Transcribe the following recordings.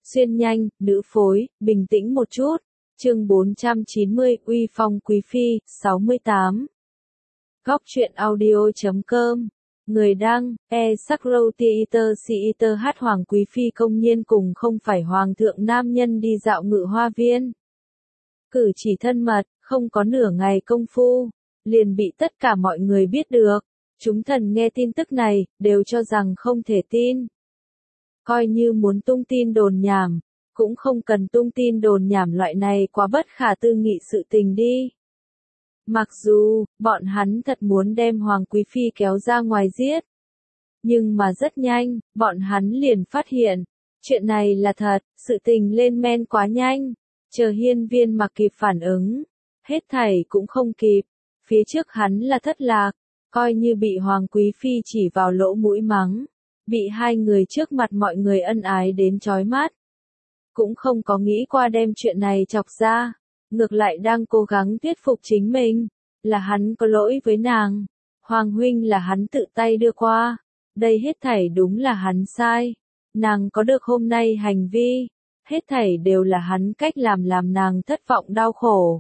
Xuyên nhanh, nữ phối, bình tĩnh một chút. Chương 490, Uy phong quý phi, 68. Góc truyện audio.com. Người đăng, Sakrotiiter Hoàng quý phi công nhiên cùng không phải hoàng thượng nam nhân đi dạo Ngự Hoa Viên. Cử chỉ thân mật, không có nửa ngày công phu, liền bị tất cả mọi người biết được. Chúng thần nghe tin tức này, đều cho rằng không thể tin. Coi như muốn tung tin đồn nhảm, cũng không cần tung tin đồn nhảm loại này quá bất khả tư nghị sự tình đi. Mặc dù, bọn hắn thật muốn đem Hoàng Quý Phi kéo ra ngoài giết. Nhưng mà rất nhanh, bọn hắn liền phát hiện, chuyện này là thật, sự tình lên men quá nhanh. Chờ Hiên Viên Mặc kịp phản ứng, hết thảy cũng không kịp. Phía trước hắn là thất lạc, coi như bị Hoàng Quý Phi chỉ vào lỗ mũi mắng. Bị hai người trước mặt mọi người ân ái đến chói mắt. Cũng không có nghĩ qua đem chuyện này chọc ra. Ngược lại đang cố gắng thuyết phục chính mình. Là hắn có lỗi với nàng. Hoàng huynh là hắn tự tay đưa qua. Đây hết thảy đúng là hắn sai. Nàng có được hôm nay hành vi. Hết thảy đều là hắn cách làm nàng thất vọng đau khổ.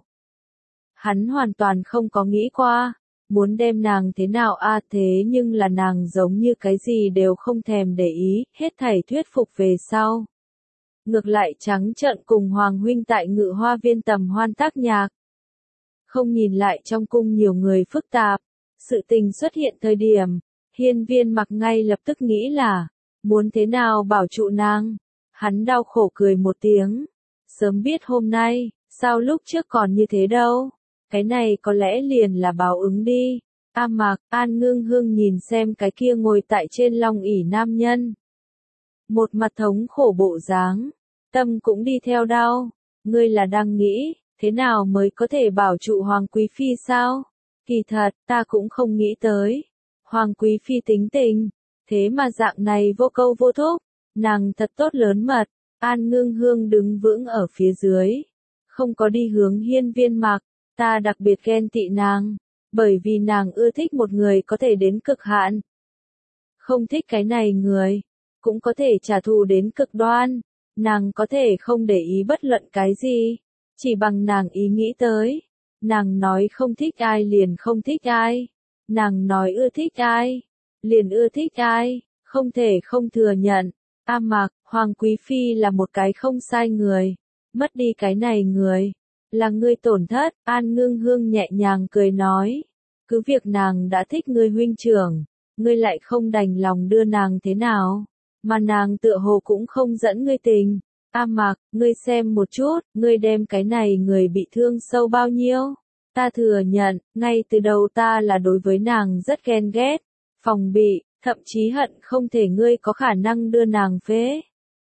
Hắn hoàn toàn không có nghĩ qua. Muốn đem nàng thế nào thế nhưng là nàng giống như cái gì đều không thèm để ý, hết thảy thuyết phục về sau. Ngược lại trắng trợn cùng Hoàng huynh tại Ngự Hoa Viên tầm hoan tác nhạc. Không nhìn lại trong cung nhiều người phức tạp, sự tình xuất hiện thời điểm, Hiên Viên Mặc ngay lập tức nghĩ là, muốn thế nào bảo trụ nàng. Hắn đau khổ cười một tiếng, sớm biết hôm nay, sao lúc trước còn như thế đâu. Cái này có lẽ liền là báo ứng đi. Mặc, An Ngưng Hương nhìn xem cái kia ngồi tại trên long ỷ nam nhân. Một mặt thống khổ bộ dáng, tâm cũng đi theo đau. Ngươi là đang nghĩ, thế nào mới có thể bảo trụ Hoàng Quý Phi sao? Kỳ thật, ta cũng không nghĩ tới. Hoàng Quý Phi tính tình, thế mà dạng này vô câu vô thúc, nàng thật tốt lớn mật. An Ngưng Hương đứng vững ở phía dưới, không có đi hướng Hiên Viên Mặc. Ta đặc biệt ghen tị nàng, bởi vì nàng ưa thích một người có thể đến cực hạn. Không thích cái này người, cũng có thể trả thù đến cực đoan. Nàng có thể không để ý bất luận cái gì, chỉ bằng nàng ý nghĩ tới. Nàng nói không thích ai liền không thích ai. Nàng nói ưa thích ai, liền ưa thích ai, không thể không thừa nhận. Mặc, Hoàng Quý Phi là một cái không sai người, mất đi cái này người. Là ngươi tổn thất, An Ngưng Hương nhẹ nhàng cười nói. Cứ việc nàng đã thích ngươi huynh trưởng, ngươi lại không đành lòng đưa nàng thế nào. Mà nàng tựa hồ cũng không dẫn ngươi tình. Mặc, ngươi xem một chút, ngươi đem cái này người bị thương sâu bao nhiêu. Ta thừa nhận, ngay từ đầu ta là đối với nàng rất ghen ghét, phòng bị, thậm chí hận không thể ngươi có khả năng đưa nàng phế.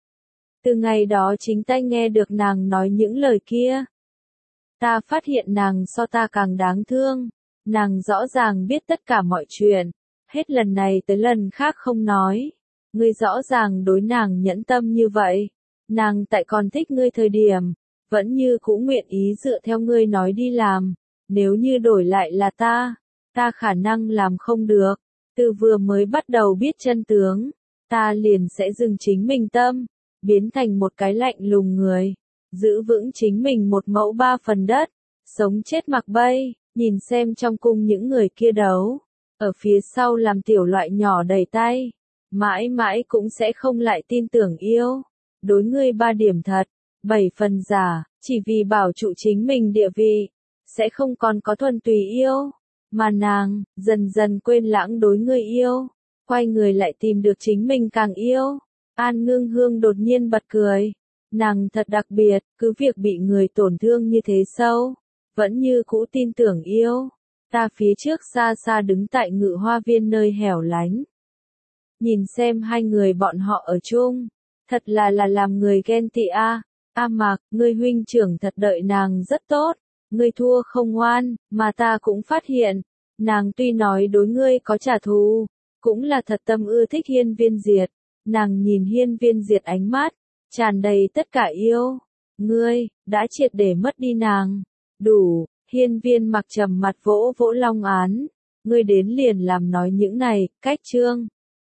Từ ngày đó chính tay nghe được nàng nói những lời kia. Ta phát hiện nàng so ta càng đáng thương, nàng rõ ràng biết tất cả mọi chuyện, hết lần này tới lần khác không nói. Ngươi rõ ràng đối nàng nhẫn tâm như vậy, nàng tại còn thích ngươi thời điểm, vẫn như cũ nguyện ý dựa theo ngươi nói đi làm. Nếu như đổi lại là ta khả năng làm không được. Từ vừa mới bắt đầu biết chân tướng, ta liền sẽ dừng chính mình tâm, biến thành một cái lạnh lùng người. Giữ vững chính mình một mẫu ba phần đất, sống chết mặc bay, nhìn xem trong cung những người kia đấu, ở phía sau làm tiểu loại nhỏ đầy tay, mãi mãi cũng sẽ không lại tin tưởng yêu. Đối ngươi 3 điểm thật, 7 phần giả, chỉ vì bảo trụ chính mình địa vị, sẽ không còn có thuần túy yêu, mà nàng, dần dần quên lãng đối ngươi yêu, quay người lại tìm được chính mình càng yêu. An Ngưng Hương đột nhiên bật cười. Nàng thật đặc biệt, cứ việc bị người tổn thương như thế sâu, vẫn như cũ tin tưởng yêu. Ta phía trước xa xa đứng tại Ngự Hoa Viên nơi hẻo lánh. Nhìn xem hai người bọn họ ở chung, thật là làm người ghen tị Mặc, ngươi huynh trưởng thật đợi nàng rất tốt, ngươi thua không ngoan, mà ta cũng phát hiện, nàng tuy nói đối ngươi có trả thù, cũng là thật tâm ưa thích Hiên Viên Diệt. Nàng nhìn Hiên Viên Diệt ánh mắt tràn đầy tất cả yêu. Ngươi đã triệt để mất đi nàng. Đủ. Hiên Viên Mặc trầm mặt vỗ vỗ long án. Ngươi đến liền làm nói những này. Cách chương